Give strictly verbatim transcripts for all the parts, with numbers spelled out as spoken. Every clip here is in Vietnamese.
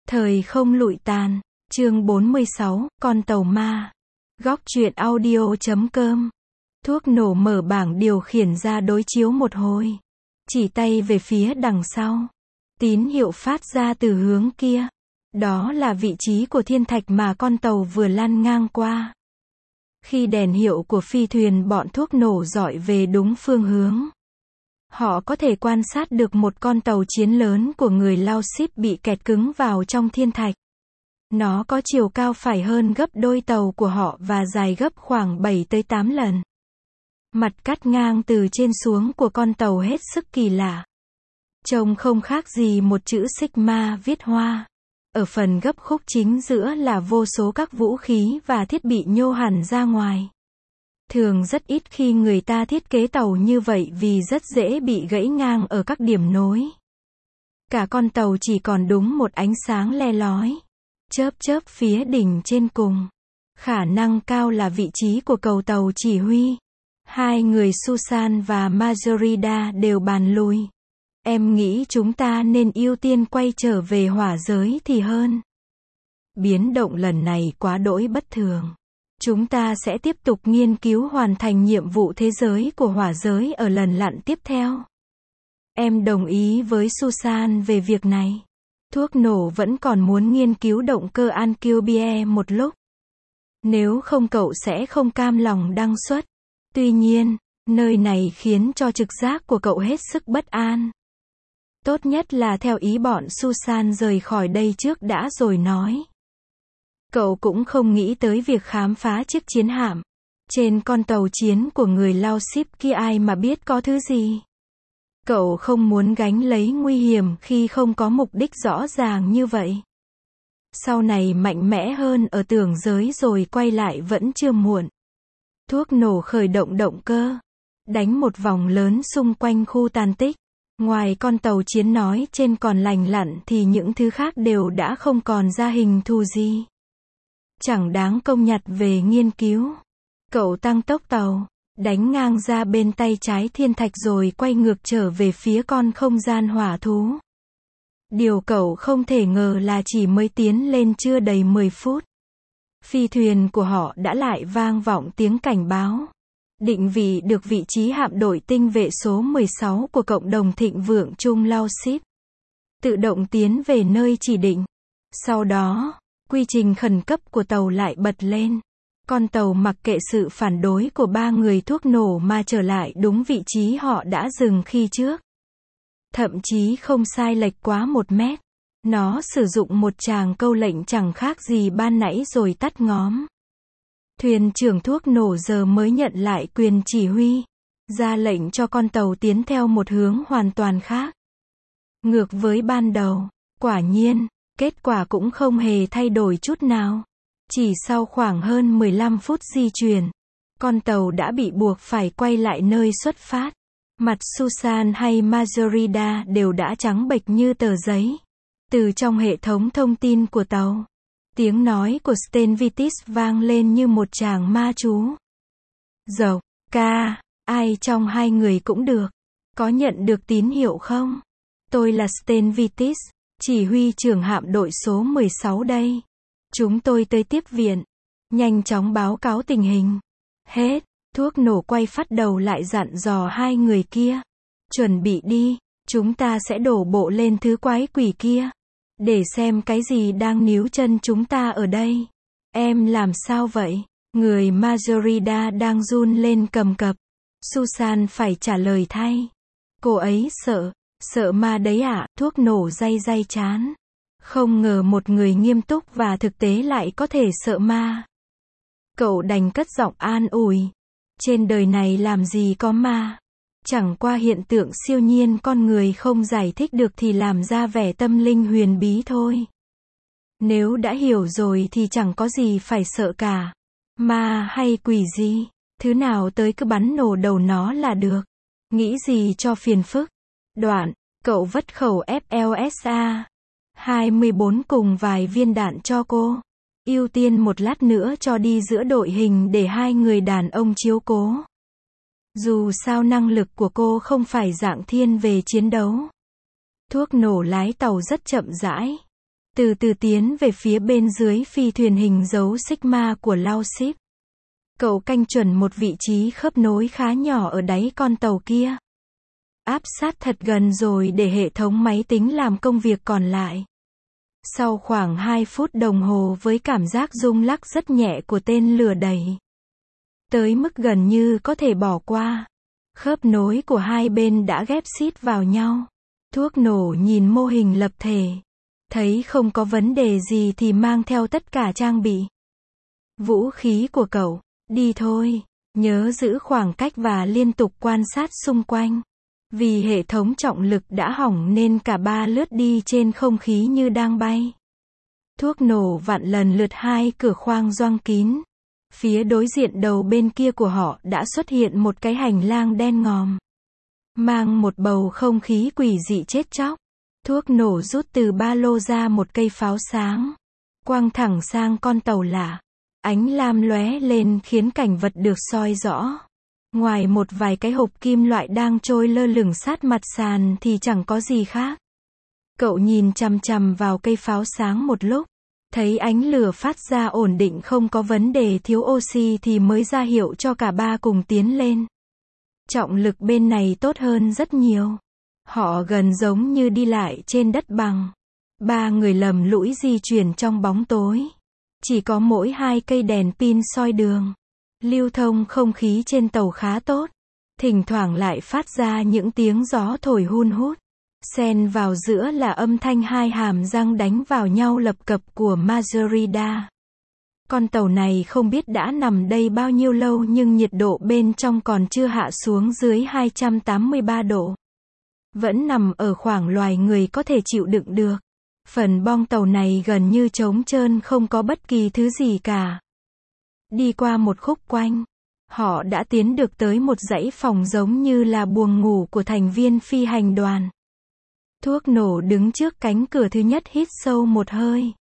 Thời không lụi tàn, chương bốn mươi sáu, con tàu ma. Góc truyện audio chấm com. Thuốc nổ mở bảng điều khiển ra đối chiếu một hồi. Chỉ tay về phía đằng sau. Tín hiệu phát ra từ hướng kia. Đó là vị trí của thiên thạch mà con tàu vừa lăn ngang qua. Khi đèn hiệu của phi thuyền bọn thuốc nổ dọi về đúng phương hướng, họ có thể quan sát được một con tàu chiến lớn của người Lao Ship bị kẹt cứng vào trong thiên thạch. Nó có chiều cao phải hơn gấp đôi tàu của họ và dài gấp khoảng bảy tới tám lần. Mặt cắt ngang từ trên xuống của con tàu hết sức kỳ lạ. Trông không khác gì một chữ Sigma viết hoa. Ở phần gấp khúc chính giữa là vô số các vũ khí và thiết bị nhô hẳn ra ngoài. Thường rất ít khi người ta thiết kế tàu như vậy vì rất dễ bị gãy ngang ở các điểm nối. Cả con tàu chỉ còn đúng một ánh sáng le lói, chớp chớp phía đỉnh trên cùng. Khả năng cao là vị trí của cầu tàu chỉ huy. Hai người Susan và Margarida đều bàn lùi. Em nghĩ chúng ta nên ưu tiên quay trở về hỏa giới thì hơn. Biến động lần này quá đỗi bất thường. Chúng ta sẽ tiếp tục nghiên cứu hoàn thành nhiệm vụ thế giới của hỏa giới ở lần lặn tiếp theo. Em đồng ý với Susan về việc này. Thuốc nổ vẫn còn muốn nghiên cứu động cơ Alcubierre một lúc. Nếu không cậu sẽ không cam lòng đăng xuất. Tuy nhiên, nơi này khiến cho trực giác của cậu hết sức bất an. Tốt nhất là theo ý bọn Susan rời khỏi đây trước đã rồi nói. Cậu cũng không nghĩ tới việc khám phá chiếc chiến hạm. Trên con tàu chiến của người Lao Ship kia ai mà biết có thứ gì. Cậu không muốn gánh lấy nguy hiểm khi không có mục đích rõ ràng như vậy. Sau này mạnh mẽ hơn ở tưởng giới rồi quay lại vẫn chưa muộn. Thuốc nổ khởi động động cơ. Đánh một vòng lớn xung quanh khu tàn tích. Ngoài con tàu chiến nói trên còn lành lặn thì những thứ khác đều đã không còn ra hình thù gì. Chẳng đáng công nhặt về nghiên cứu. Cậu tăng tốc tàu, đánh ngang ra bên tay trái thiên thạch rồi quay ngược trở về phía con không gian hỏa thú. Điều cậu không thể ngờ là chỉ mới tiến lên chưa đầy mười phút. Phi thuyền của họ đã lại vang vọng tiếng cảnh báo. Định vị được vị trí hạm đội tinh vệ số mười sáu của cộng đồng thịnh vượng Trung Lao Ship. Tự động tiến về nơi chỉ định. Sau đó, quy trình khẩn cấp của tàu lại bật lên. Con tàu mặc kệ sự phản đối của ba người thuốc nổ mà trở lại đúng vị trí họ đã dừng khi trước. Thậm chí không sai lệch quá một mét. Nó sử dụng một tràng câu lệnh chẳng khác gì ban nãy rồi tắt ngóm. Thuyền trưởng thuốc nổ giờ mới nhận lại quyền chỉ huy. Ra lệnh cho con tàu tiến theo một hướng hoàn toàn khác. Ngược với ban đầu. Quả nhiên, kết quả cũng không hề thay đổi chút nào. Chỉ sau khoảng hơn mười lăm phút di chuyển, con tàu đã bị buộc phải quay lại nơi xuất phát. Mặt Susan hay Margarida đều đã trắng bệch như tờ giấy. Từ trong hệ thống thông tin của tàu, tiếng nói của Stenvitis vang lên như một tràng ma chú. Dầu, ca, ai trong hai người cũng được. Có nhận được tín hiệu không? Tôi là Stenvitis, chỉ huy trưởng hạm đội số mười sáu đây. Chúng tôi tới tiếp viện. Nhanh chóng báo cáo tình hình. Hết. Thuốc nổ quay phát đầu lại dặn dò hai người kia. Chuẩn bị đi. Chúng ta sẽ đổ bộ lên thứ quái quỷ kia. Để xem cái gì đang níu chân chúng ta ở đây. Em làm sao vậy? Người Margarida đang run lên cầm cập. Susan phải trả lời thay. Cô ấy sợ. Sợ ma đấy ạ. À? Thuốc nổ day day chán. Không ngờ một người nghiêm túc và thực tế lại có thể sợ ma. Cậu đành cất giọng an ủi. Trên đời này làm gì có ma. Chẳng qua hiện tượng siêu nhiên con người không giải thích được thì làm ra vẻ tâm linh huyền bí thôi. Nếu đã hiểu rồi thì chẳng có gì phải sợ cả. Ma hay quỷ gì, thứ nào tới cứ bắn nổ đầu nó là được. Nghĩ gì cho phiền phức. Đoạn, cậu vất khẩu ép lờ ét a hai mươi bốn cùng vài viên đạn cho cô. Ưu tiên một lát nữa cho đi giữa đội hình để hai người đàn ông chiếu cố. Dù sao năng lực của cô không phải dạng thiên về chiến đấu. Thuốc nổ lái tàu rất chậm rãi. từ từ tiến về phía bên dưới phi thuyền hình dấu Sigma của Lao Ship. Cậu canh chuẩn một vị trí khớp nối khá nhỏ ở đáy con tàu kia. Áp sát thật gần rồi để hệ thống máy tính làm công việc còn lại. Sau khoảng hai phút đồng hồ với cảm giác rung lắc rất nhẹ của tên lửa đẩy, tới mức gần như có thể bỏ qua, khớp nối của hai bên đã ghép xít vào nhau. Thuốc nổ nhìn mô hình lập thể, thấy không có vấn đề gì thì mang theo tất cả trang bị. Vũ khí của cậu, đi thôi, nhớ giữ khoảng cách và liên tục quan sát xung quanh. Vì hệ thống trọng lực đã hỏng nên cả ba lướt đi trên không khí như đang bay. Thuốc nổ vặn lần lượt hai cửa khoang gioăng kín. Phía đối diện đầu bên kia của họ đã xuất hiện một cái hành lang đen ngòm, mang một bầu không khí quỷ dị chết chóc. Thuốc nổ rút từ ba lô ra một cây pháo sáng, quăng thẳng sang con tàu lạ. Ánh lam lóe lên khiến cảnh vật được soi rõ. Ngoài một vài cái hộp kim loại đang trôi lơ lửng sát mặt sàn thì chẳng có gì khác. Cậu nhìn chằm chằm vào cây pháo sáng một lúc, thấy ánh lửa phát ra ổn định không có vấn đề thiếu oxy thì mới ra hiệu cho cả ba cùng tiến lên. Trọng lực bên này tốt hơn rất nhiều. Họ gần giống như đi lại trên đất bằng. Ba người lầm lũi di chuyển trong bóng tối. Chỉ có mỗi hai cây đèn pin soi đường. Lưu thông không khí trên tàu khá tốt. Thỉnh thoảng lại phát ra những tiếng gió thổi hun hút. Xen vào giữa là âm thanh hai hàm răng đánh vào nhau lập cập của Majorida. Con tàu này không biết đã nằm đây bao nhiêu lâu nhưng nhiệt độ bên trong còn chưa hạ xuống dưới hai trăm tám mươi ba độ. Vẫn nằm ở khoảng loài người có thể chịu đựng được. Phần bong tàu này gần như trống trơn không có bất kỳ thứ gì cả. Đi qua một khúc quanh, họ đã tiến được tới một dãy phòng giống như là buồng ngủ của thành viên phi hành đoàn. Thuốc nổ đứng trước cánh cửa thứ nhất hít sâu một hơi,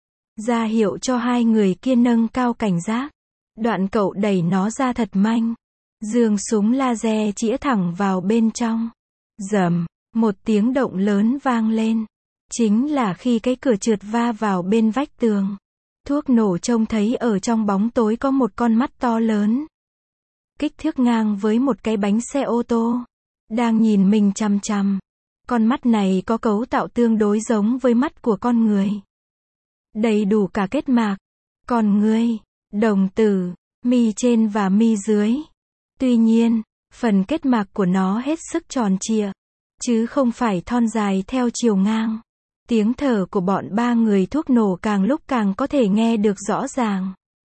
ra hiệu cho hai người kia nâng cao cảnh giác. Đoạn cậu đẩy nó ra thật mạnh. Giương súng laser chĩa thẳng vào bên trong. Rầm, một tiếng động lớn vang lên. Chính là khi cái cửa trượt va vào bên vách tường. Thuốc nổ trông thấy ở trong bóng tối có một con mắt to lớn, kích thước ngang với một cái bánh xe ô tô, đang nhìn mình chằm chằm. Con mắt này có cấu tạo tương đối giống với mắt của con người. Đầy đủ cả kết mạc, con ngươi, đồng tử, mi trên và mi dưới. Tuy nhiên, phần kết mạc của nó hết sức tròn trịa, chứ không phải thon dài theo chiều ngang. Tiếng thở của bọn ba người thuốc nổ càng lúc càng có thể nghe được rõ ràng.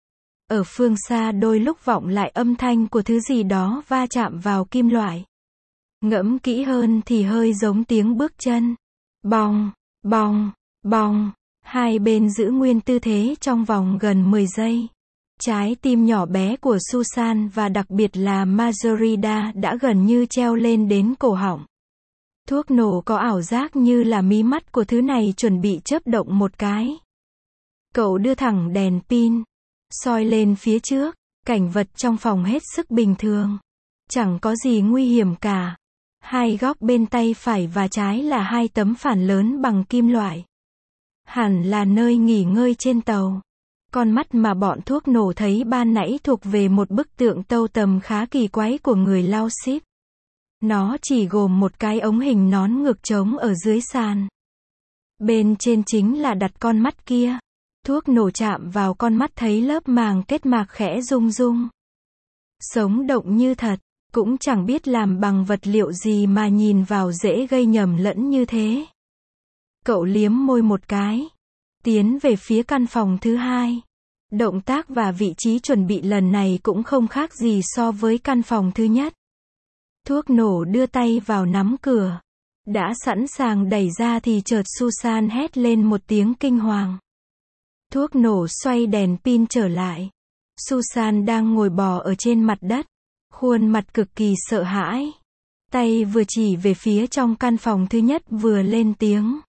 Ở phương xa đôi lúc vọng lại âm thanh của thứ gì đó va chạm vào kim loại. Ngẫm kỹ hơn thì hơi giống tiếng bước chân. Bòng, bòng, bòng. Hai bên giữ nguyên tư thế trong vòng gần mười giây. Trái tim nhỏ bé của Susan và đặc biệt là Majorida đã gần như treo lên đến cổ họng. Thuốc nổ có ảo giác như là mí mắt của thứ này chuẩn bị chớp động một cái. Cậu đưa thẳng đèn pin, soi lên phía trước. Cảnh vật trong phòng hết sức bình thường. Chẳng có gì nguy hiểm cả. Hai góc bên tay phải và trái là hai tấm phản lớn bằng kim loại. Hẳn là nơi nghỉ ngơi trên tàu. Con mắt mà bọn thuốc nổ thấy ban nãy thuộc về một bức tượng tâu tầm khá kỳ quái của người Lao Ship. Nó chỉ gồm một cái ống hình nón ngược trống ở dưới sàn. Bên trên chính là đặt con mắt kia. Thuốc nổ chạm vào con mắt thấy lớp màng kết mạc khẽ rung rung. Sống động như thật, cũng chẳng biết làm bằng vật liệu gì mà nhìn vào dễ gây nhầm lẫn như thế. Cậu liếm môi một cái, tiến về phía căn phòng thứ hai. Động tác và vị trí chuẩn bị lần này cũng không khác gì so với căn phòng thứ nhất. Thuốc nổ đưa tay vào nắm cửa. Đã sẵn sàng đẩy ra thì chợt Susan hét lên một tiếng kinh hoàng. Thuốc nổ xoay đèn pin trở lại. Susan đang ngồi bò ở trên mặt đất. Khuôn mặt cực kỳ sợ hãi. Tay vừa chỉ về phía trong căn phòng thứ nhất vừa lên tiếng.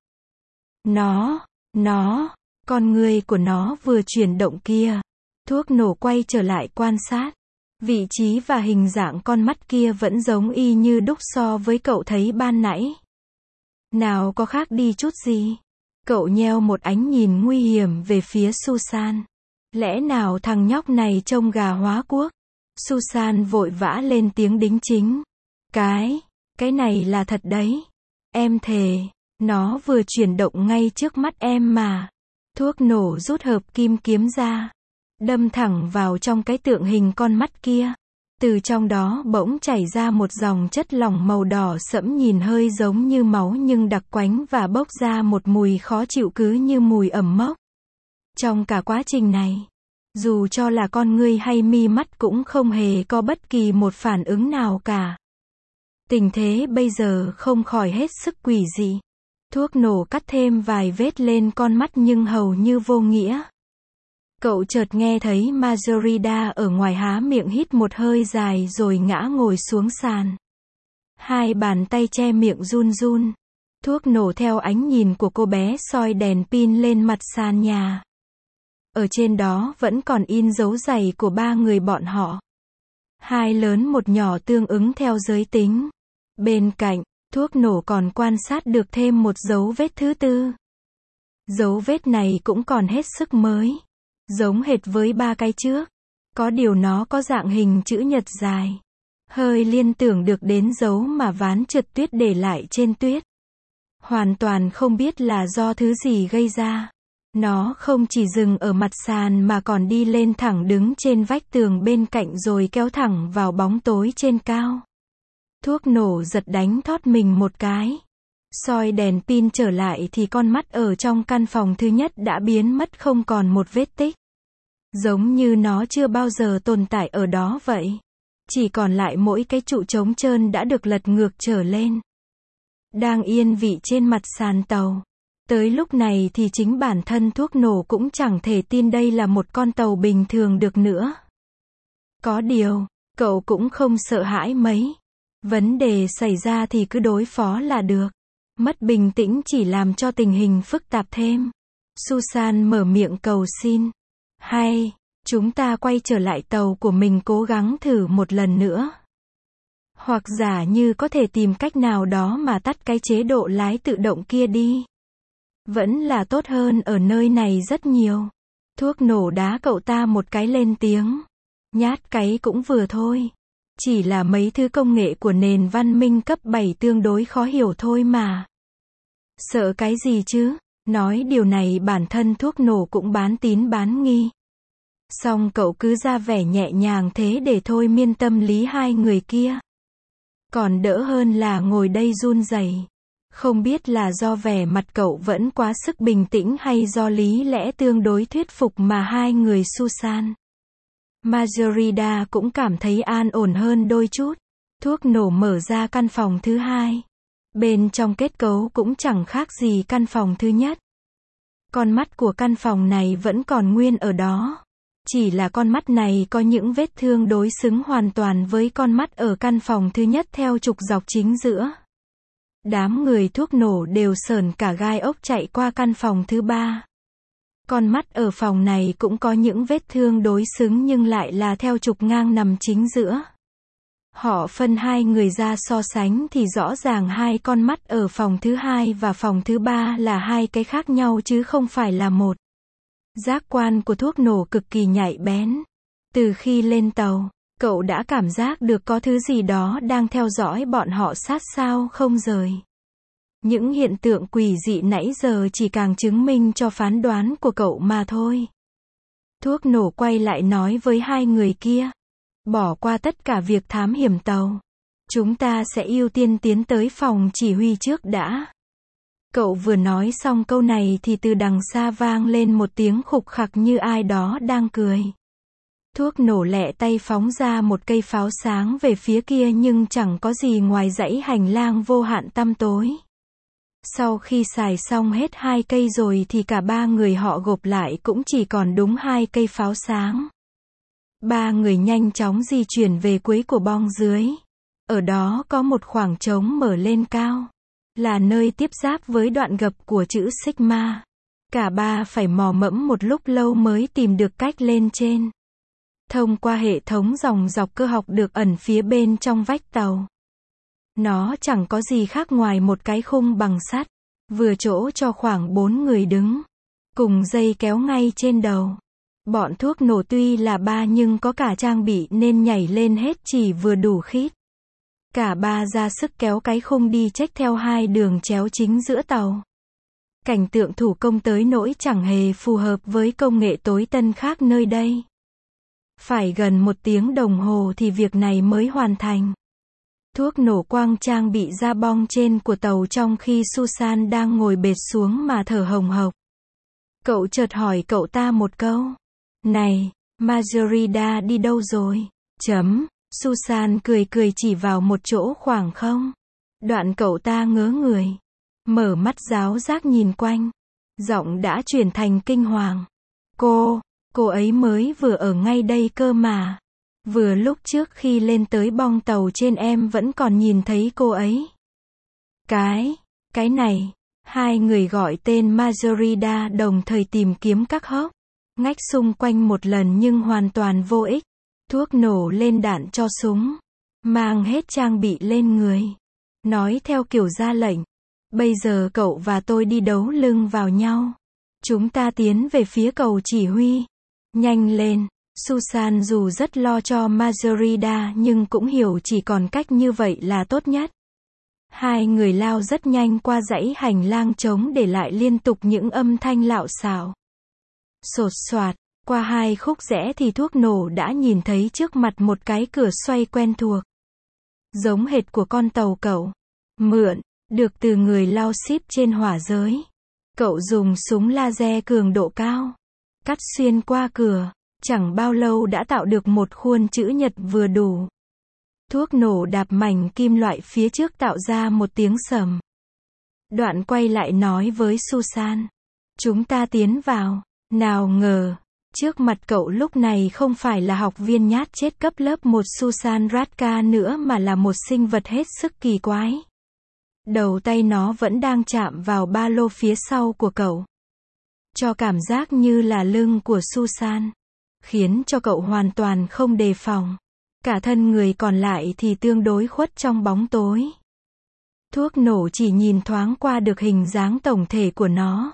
Nó, nó, con người của nó vừa chuyển động kia. Thuốc nổ quay trở lại quan sát. Vị trí và hình dạng con mắt kia vẫn giống y như đúc so với cậu thấy ban nãy. Nào có khác đi chút gì. Cậu nheo một ánh nhìn nguy hiểm về phía Susan. Lẽ nào thằng nhóc này trông gà hóa cuốc? Susan vội vã lên tiếng đính chính. Cái, cái này là thật đấy. Em thề, nó vừa chuyển động ngay trước mắt em mà. Thuốc nổ rút hợp kim kiếm ra, đâm thẳng vào trong cái tượng hình con mắt kia. Từ trong đó bỗng chảy ra một dòng chất lỏng màu đỏ sẫm nhìn hơi giống như máu nhưng đặc quánh và bốc ra một mùi khó chịu cứ như mùi ẩm mốc. Trong cả quá trình này, dù cho là con ngươi hay mi mắt cũng không hề có bất kỳ một phản ứng nào cả. Tình thế bây giờ không khỏi hết sức quỷ dị. Thuốc nổ cắt thêm vài vết lên con mắt nhưng hầu như vô nghĩa. Cậu chợt nghe thấy Margarida ở ngoài há miệng hít một hơi dài rồi ngã ngồi xuống sàn. Hai bàn tay che miệng run run. Thuốc nổ theo ánh nhìn của cô bé soi đèn pin lên mặt sàn nhà. Ở trên đó vẫn còn in dấu giày của ba người bọn họ. Hai lớn một nhỏ tương ứng theo giới tính. Bên cạnh, thuốc nổ còn quan sát được thêm một dấu vết thứ tư. Dấu vết này cũng còn hết sức mới. Giống hệt với ba cái trước. Có điều nó có dạng hình chữ nhật dài. Hơi liên tưởng được đến dấu mà ván trượt tuyết để lại trên tuyết. Hoàn toàn không biết là do thứ gì gây ra. Nó không chỉ dừng ở mặt sàn mà còn đi lên thẳng đứng trên vách tường bên cạnh rồi kéo thẳng vào bóng tối trên cao. Thuốc nổ giật đánh thót mình một cái. Soi đèn pin trở lại thì con mắt ở trong căn phòng thứ nhất đã biến mất không còn một vết tích. Giống như nó chưa bao giờ tồn tại ở đó vậy. Chỉ còn lại mỗi cái trụ trống trơn đã được lật ngược trở lên. Đang yên vị trên mặt sàn tàu. Tới lúc này thì chính bản thân thuốc nổ cũng chẳng thể tin đây là một con tàu bình thường được nữa. Có điều, cậu cũng không sợ hãi mấy. Vấn đề xảy ra thì cứ đối phó là được. Mất bình tĩnh chỉ làm cho tình hình phức tạp thêm. Susan mở miệng cầu xin. Hay, chúng ta quay trở lại tàu của mình cố gắng thử một lần nữa. Hoặc giả như có thể tìm cách nào đó mà tắt cái chế độ lái tự động kia đi. Vẫn là tốt hơn ở nơi này rất nhiều. Thuốc nổ đá cậu ta một cái lên tiếng. Nhát cái cũng vừa thôi. Chỉ là mấy thứ công nghệ của nền văn minh cấp bảy tương đối khó hiểu thôi mà. Sợ cái gì chứ? Nói điều này bản thân thuốc nổ cũng bán tín bán nghi. Xong cậu cứ ra vẻ nhẹ nhàng thế để thôi miên tâm lý hai người kia. Còn đỡ hơn là ngồi đây run rẩy. Không biết là do vẻ mặt cậu vẫn quá sức bình tĩnh hay do lý lẽ tương đối thuyết phục mà hai người Susan, Margarida cũng cảm thấy an ổn hơn đôi chút. Thuốc nổ mở ra căn phòng thứ hai. Bên trong kết cấu cũng chẳng khác gì căn phòng thứ nhất. Con mắt của căn phòng này vẫn còn nguyên ở đó. Chỉ là con mắt này có những vết thương đối xứng hoàn toàn với con mắt ở căn phòng thứ nhất theo trục dọc chính giữa. Đám người thuốc nổ đều sởn cả gai ốc chạy qua căn phòng thứ ba. Con mắt ở phòng này cũng có những vết thương đối xứng nhưng lại là theo trục ngang nằm chính giữa. Họ phân hai người ra so sánh thì rõ ràng hai con mắt ở phòng thứ hai và phòng thứ ba là hai cái khác nhau chứ không phải là một. Giác quan của thuốc nổ cực kỳ nhạy bén. Từ khi lên tàu, cậu đã cảm giác được có thứ gì đó đang theo dõi bọn họ sát sao không rời. Những hiện tượng quỷ dị nãy giờ chỉ càng chứng minh cho phán đoán của cậu mà thôi. Thuốc nổ quay lại nói với hai người kia. Bỏ qua tất cả việc thám hiểm tàu. Chúng ta sẽ ưu tiên tiến tới phòng chỉ huy trước đã. Cậu vừa nói xong câu này thì từ đằng xa vang lên một tiếng khục khặc như ai đó đang cười. Thuốc nổ lẹ tay phóng ra một cây pháo sáng về phía kia nhưng chẳng có gì ngoài dãy hành lang vô hạn tăm tối. Sau khi xài xong hết hai cây rồi thì cả ba người họ gộp lại cũng chỉ còn đúng hai cây pháo sáng. Ba người nhanh chóng di chuyển về cuối của bong dưới. Ở đó có một khoảng trống mở lên cao. Là nơi tiếp giáp với đoạn gập của chữ Sigma. Cả ba phải mò mẫm một lúc lâu mới tìm được cách lên trên. Thông qua hệ thống dòng dọc cơ học được ẩn phía bên trong vách tàu. Nó chẳng có gì khác ngoài một cái khung bằng sắt. vừa chỗ cho khoảng bốn người đứng, cùng dây kéo ngay trên đầu. Bọn thuốc nổ tuy là ba nhưng có cả trang bị nên nhảy lên hết chỉ vừa đủ khít. Cả ba ra sức kéo cái khung đi chếch theo hai đường chéo chính giữa tàu. Cảnh tượng thủ công tới nỗi chẳng hề phù hợp với công nghệ tối tân khác nơi đây. Phải gần một tiếng đồng hồ thì việc này mới hoàn thành. Thuốc nổ quang trang bị ra bong trên của tàu trong khi Susan đang ngồi bệt xuống mà thở hồng hộc. Cậu chợt hỏi cậu ta một câu. Này, Margarida đi đâu rồi? Chấm. Susan cười cười chỉ vào một chỗ khoảng không. Đoạn cậu ta ngớ người. Mở mắt ráo rác nhìn quanh. Giọng đã chuyển thành kinh hoàng. Cô, cô ấy mới vừa ở ngay đây cơ mà. Vừa lúc trước khi lên tới bong tàu trên em vẫn còn nhìn thấy cô ấy. Cái, cái này, hai người gọi tên Margarida đồng thời tìm kiếm các hốc, ngách xung quanh một lần nhưng hoàn toàn vô ích. Thuốc nổ lên đạn cho súng, mang hết trang bị lên người. Nói theo kiểu ra lệnh. Bây giờ cậu và tôi đi đấu lưng vào nhau. Chúng ta tiến về phía cầu chỉ huy. Nhanh lên. Susan dù rất lo cho Margarida nhưng cũng hiểu chỉ còn cách như vậy là tốt nhất. Hai người lao rất nhanh qua dãy hành lang trống để lại liên tục những âm thanh lạo xạo. Sột soạt, qua hai khúc rẽ thì thuốc nổ đã nhìn thấy trước mặt một cái cửa xoay quen thuộc. Giống hệt của con tàu cậu. Mượn, được từ người lao ship trên hỏa giới. Cậu dùng súng laser cường độ cao. Cắt xuyên qua cửa. Chẳng bao lâu đã tạo được một khuôn chữ nhật vừa đủ. Thuốc nổ đạp mảnh kim loại phía trước tạo ra một tiếng sầm. Đoạn quay lại nói với Susan. Chúng ta tiến vào. Nào ngờ, trước mặt cậu lúc này không phải là học viên nhát chết cấp lớp một Susan Radka nữa mà là một sinh vật hết sức kỳ quái. Đầu tay nó vẫn đang chạm vào ba lô phía sau của cậu. Cho cảm giác như là lưng của Susan. Khiến cho cậu hoàn toàn không đề phòng. Cả thân người còn lại thì tương đối khuất trong bóng tối. Thuốc nổ chỉ nhìn thoáng qua được hình dáng tổng thể của nó.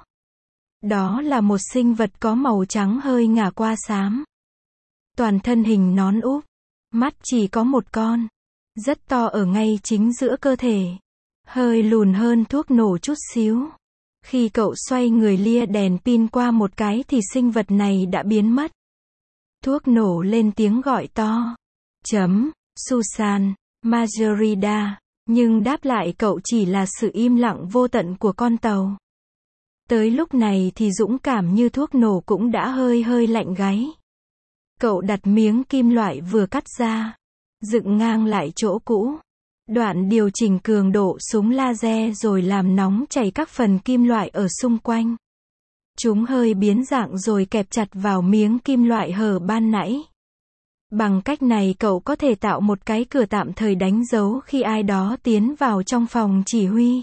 Đó là một sinh vật có màu trắng hơi ngả qua xám. Toàn thân hình nón úp. Mắt chỉ có một con. Rất to ở ngay chính giữa cơ thể. Hơi lùn hơn thuốc nổ chút xíu. Khi cậu xoay người lia đèn pin qua một cái thì sinh vật này đã biến mất. Thuốc nổ lên tiếng gọi to. Chấm, Susan, Margarida. Nhưng đáp lại cậu chỉ là sự im lặng vô tận của con tàu. Tới lúc này thì dũng cảm như thuốc nổ cũng đã hơi hơi lạnh gáy. Cậu đặt miếng kim loại vừa cắt ra. Dựng ngang lại chỗ cũ. Đoạn điều chỉnh cường độ súng laser rồi làm nóng chảy các phần kim loại ở xung quanh. Chúng hơi biến dạng rồi kẹp chặt vào miếng kim loại hở ban nãy. Bằng cách này cậu có thể tạo một cái cửa tạm thời đánh dấu khi ai đó tiến vào trong phòng chỉ huy.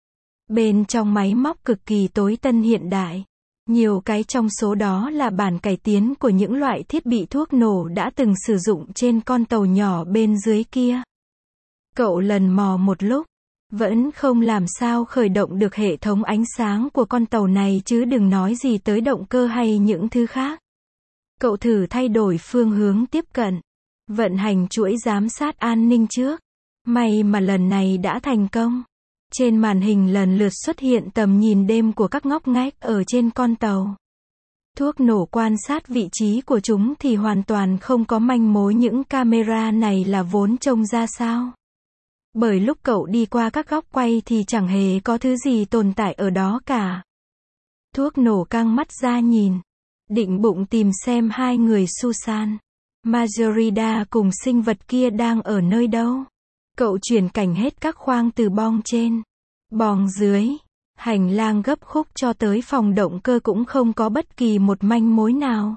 Bên trong máy móc cực kỳ tối tân hiện đại. Nhiều cái trong số đó là bản cải tiến của những loại thiết bị thuốc nổ đã từng sử dụng trên con tàu nhỏ bên dưới kia. Cậu lần mò một lúc. Vẫn không làm sao khởi động được hệ thống ánh sáng của con tàu này chứ đừng nói gì tới động cơ hay những thứ khác. Cậu thử thay đổi phương hướng tiếp cận. Vận hành chuỗi giám sát an ninh trước. May mà lần này đã thành công. Trên màn hình lần lượt xuất hiện tầm nhìn đêm của các ngóc ngách ở trên con tàu. Thuốc nổ quan sát vị trí của chúng thì hoàn toàn không có manh mối những camera này là vốn trông ra sao. Bởi lúc cậu đi qua các góc quay thì chẳng hề có thứ gì tồn tại ở đó cả. Thuốc nổ căng mắt ra nhìn. Định bụng tìm xem hai người Susan, Margarida cùng sinh vật kia đang ở nơi đâu. Cậu chuyển cảnh hết các khoang từ bong trên, bong dưới, hành lang gấp khúc cho tới phòng động cơ cũng không có bất kỳ một manh mối nào.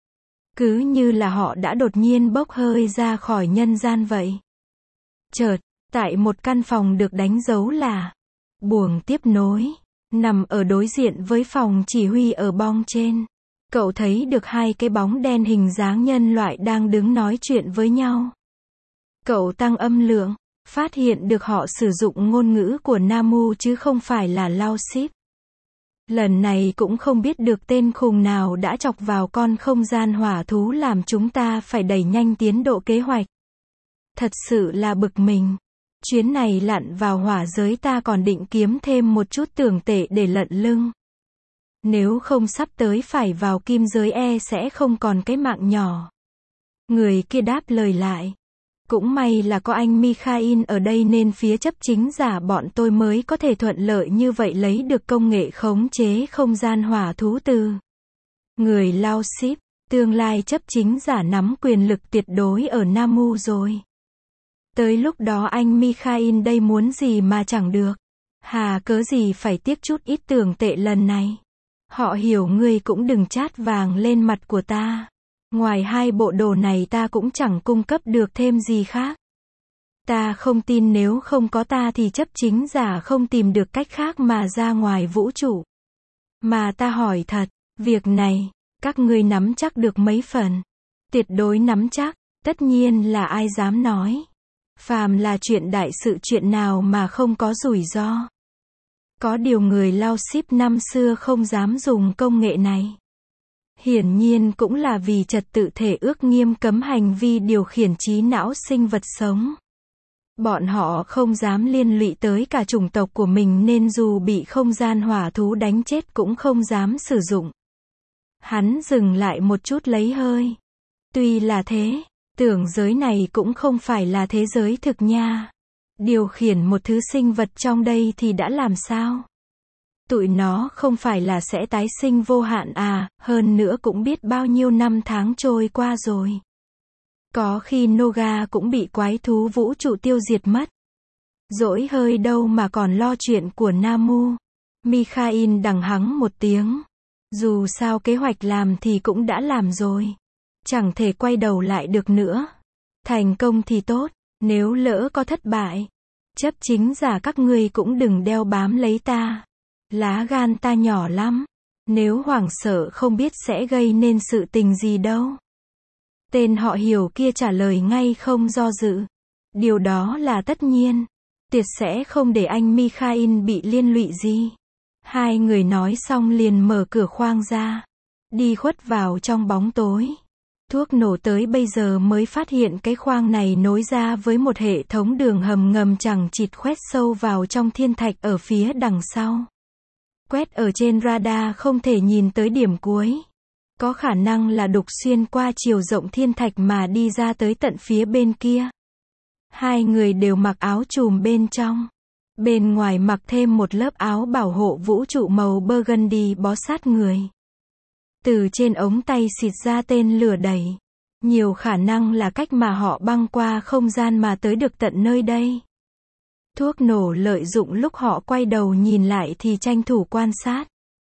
Cứ như là họ đã đột nhiên bốc hơi ra khỏi nhân gian vậy. Chợt, tại một căn phòng được đánh dấu là buồng tiếp nối, nằm ở đối diện với phòng chỉ huy ở bong trên. Cậu thấy được hai cái bóng đen hình dáng nhân loại đang đứng nói chuyện với nhau. Cậu tăng âm lượng, phát hiện được họ sử dụng ngôn ngữ của Namu chứ không phải là Lao Ship. Lần này cũng không biết được tên khùng nào đã chọc vào con không gian hỏa thú làm chúng ta phải đẩy nhanh tiến độ kế hoạch. Thật sự là bực mình. Chuyến này lặn vào hỏa giới ta còn định kiếm thêm một chút tường tệ để lận lưng. Nếu không sắp tới phải vào kim giới e sẽ không còn cái mạng nhỏ. Người kia đáp lời lại. Cũng may là có anh Mikhail ở đây nên phía chấp chính giả bọn tôi mới có thể thuận lợi như vậy lấy được công nghệ khống chế không gian hỏa thú từ người Lao Ship. Tương lai chấp chính giả nắm quyền lực tuyệt đối ở Namu rồi. Tới lúc đó anh Mikhail đây muốn gì mà chẳng được. Hà cớ gì phải tiếc chút ít tường tệ lần này. Họ hiểu ngươi cũng đừng chát vàng lên mặt của ta. Ngoài hai bộ đồ này ta cũng chẳng cung cấp được thêm gì khác. Ta không tin nếu không có ta thì chấp chính giả không tìm được cách khác mà ra ngoài vũ trụ. Mà ta hỏi thật, việc này, các ngươi nắm chắc được mấy phần? Tuyệt đối nắm chắc, tất nhiên là ai dám nói. Phàm là chuyện đại sự chuyện nào mà không có rủi ro. Có điều người Lao Ship năm xưa không dám dùng công nghệ này. Hiển nhiên cũng là vì trật tự thể ước nghiêm cấm hành vi điều khiển trí não sinh vật sống. Bọn họ không dám liên lụy tới cả chủng tộc của mình nên dù bị không gian hỏa thú đánh chết cũng không dám sử dụng. Hắn dừng lại một chút lấy hơi. Tuy là thế, tưởng giới này cũng không phải là thế giới thực nha. Điều khiển một thứ sinh vật trong đây thì đã làm sao? Tụi nó không phải là sẽ tái sinh vô hạn à, hơn nữa cũng biết bao nhiêu năm tháng trôi qua rồi. Có khi Noga cũng bị quái thú vũ trụ tiêu diệt mất. Dỗi hơi đâu mà còn lo chuyện của Namu. Mikhail đằng hắng một tiếng. Dù sao kế hoạch làm thì cũng đã làm rồi. Chẳng thể quay đầu lại được nữa. Thành công thì tốt, nếu lỡ có thất bại. Chấp chính giả các ngươi cũng đừng đeo bám lấy ta. Lá gan ta nhỏ lắm. Nếu hoảng sợ không biết sẽ gây nên sự tình gì đâu. Tên họ Hiểu kia trả lời ngay không do dự. Điều đó là tất nhiên. Tuyệt sẽ không để anh Mikhail bị liên lụy gì. Hai người nói xong liền mở cửa khoang ra. Đi khuất vào trong bóng tối. Thuốc nổ tới bây giờ mới phát hiện cái khoang này nối ra với một hệ thống đường hầm ngầm chẳng chịt khoét sâu vào trong thiên thạch ở phía đằng sau. Quét ở trên radar không thể nhìn tới điểm cuối. Có khả năng là đục xuyên qua chiều rộng thiên thạch mà đi ra tới tận phía bên kia. Hai người đều mặc áo trùm bên trong. Bên ngoài mặc thêm một lớp áo bảo hộ vũ trụ màu burgundy bó sát người. Từ trên ống tay xịt ra tên lửa đẩy. Nhiều khả năng là cách mà họ băng qua không gian mà tới được tận nơi đây. Thuốc nổ lợi dụng lúc họ quay đầu nhìn lại thì tranh thủ quan sát.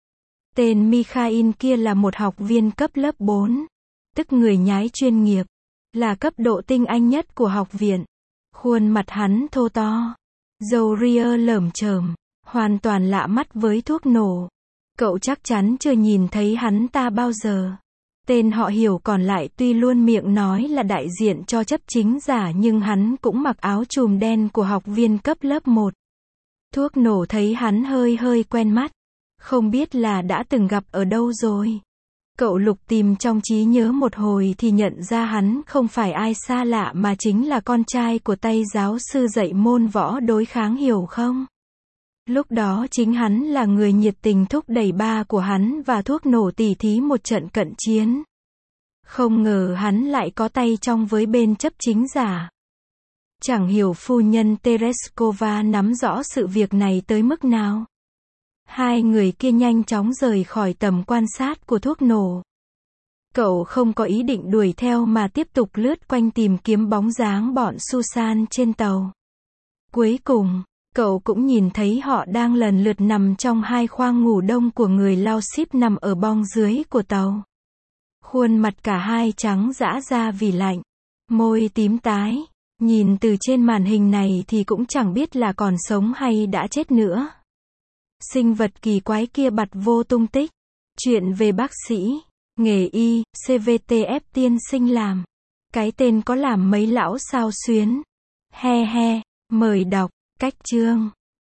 Tên Mikhail kia là một học viên cấp lớp bốn. Tức người nhái chuyên nghiệp. Là cấp độ tinh anh nhất của học viện. Khuôn mặt hắn thô to. Râu ria lởm chởm. Hoàn toàn lạ mắt với thuốc nổ. Cậu chắc chắn chưa nhìn thấy hắn ta bao giờ. Tên họ Hiểu còn lại tuy luôn miệng nói là đại diện cho chấp chính giả nhưng hắn cũng mặc áo trùm đen của học viên cấp lớp một. Thuốc nổ thấy hắn hơi hơi quen mắt. Không biết là đã từng gặp ở đâu rồi. Cậu lục tìm trong trí nhớ một hồi thì nhận ra hắn không phải ai xa lạ mà chính là con trai của tay giáo sư dạy môn võ đối kháng Hiểu không? Lúc đó chính hắn là người nhiệt tình thúc đẩy ba của hắn và thuốc nổ tỉ thí một trận cận chiến. Không ngờ hắn lại có tay trong với bên chấp chính giả. Chẳng hiểu phu nhân Tereskova nắm rõ sự việc này tới mức nào. Hai người kia nhanh chóng rời khỏi tầm quan sát của thuốc nổ. Cậu không có ý định đuổi theo mà tiếp tục lướt quanh tìm kiếm bóng dáng bọn Susan trên tàu. Cuối cùng, cậu cũng nhìn thấy họ đang lần lượt nằm trong hai khoang ngủ đông của người Lao Ship nằm ở bong dưới của tàu. Khuôn mặt cả hai trắng dã ra vì lạnh. Môi tím tái. Nhìn từ trên màn hình này thì cũng chẳng biết là còn sống hay đã chết nữa. Sinh vật kỳ quái kia bặt vô tung tích. Chuyện về bác sĩ, nghề y, xê vê tê ép tiên sinh làm. Cái tên có làm mấy lão sao xuyến. He he, Mời đọc, cách chương.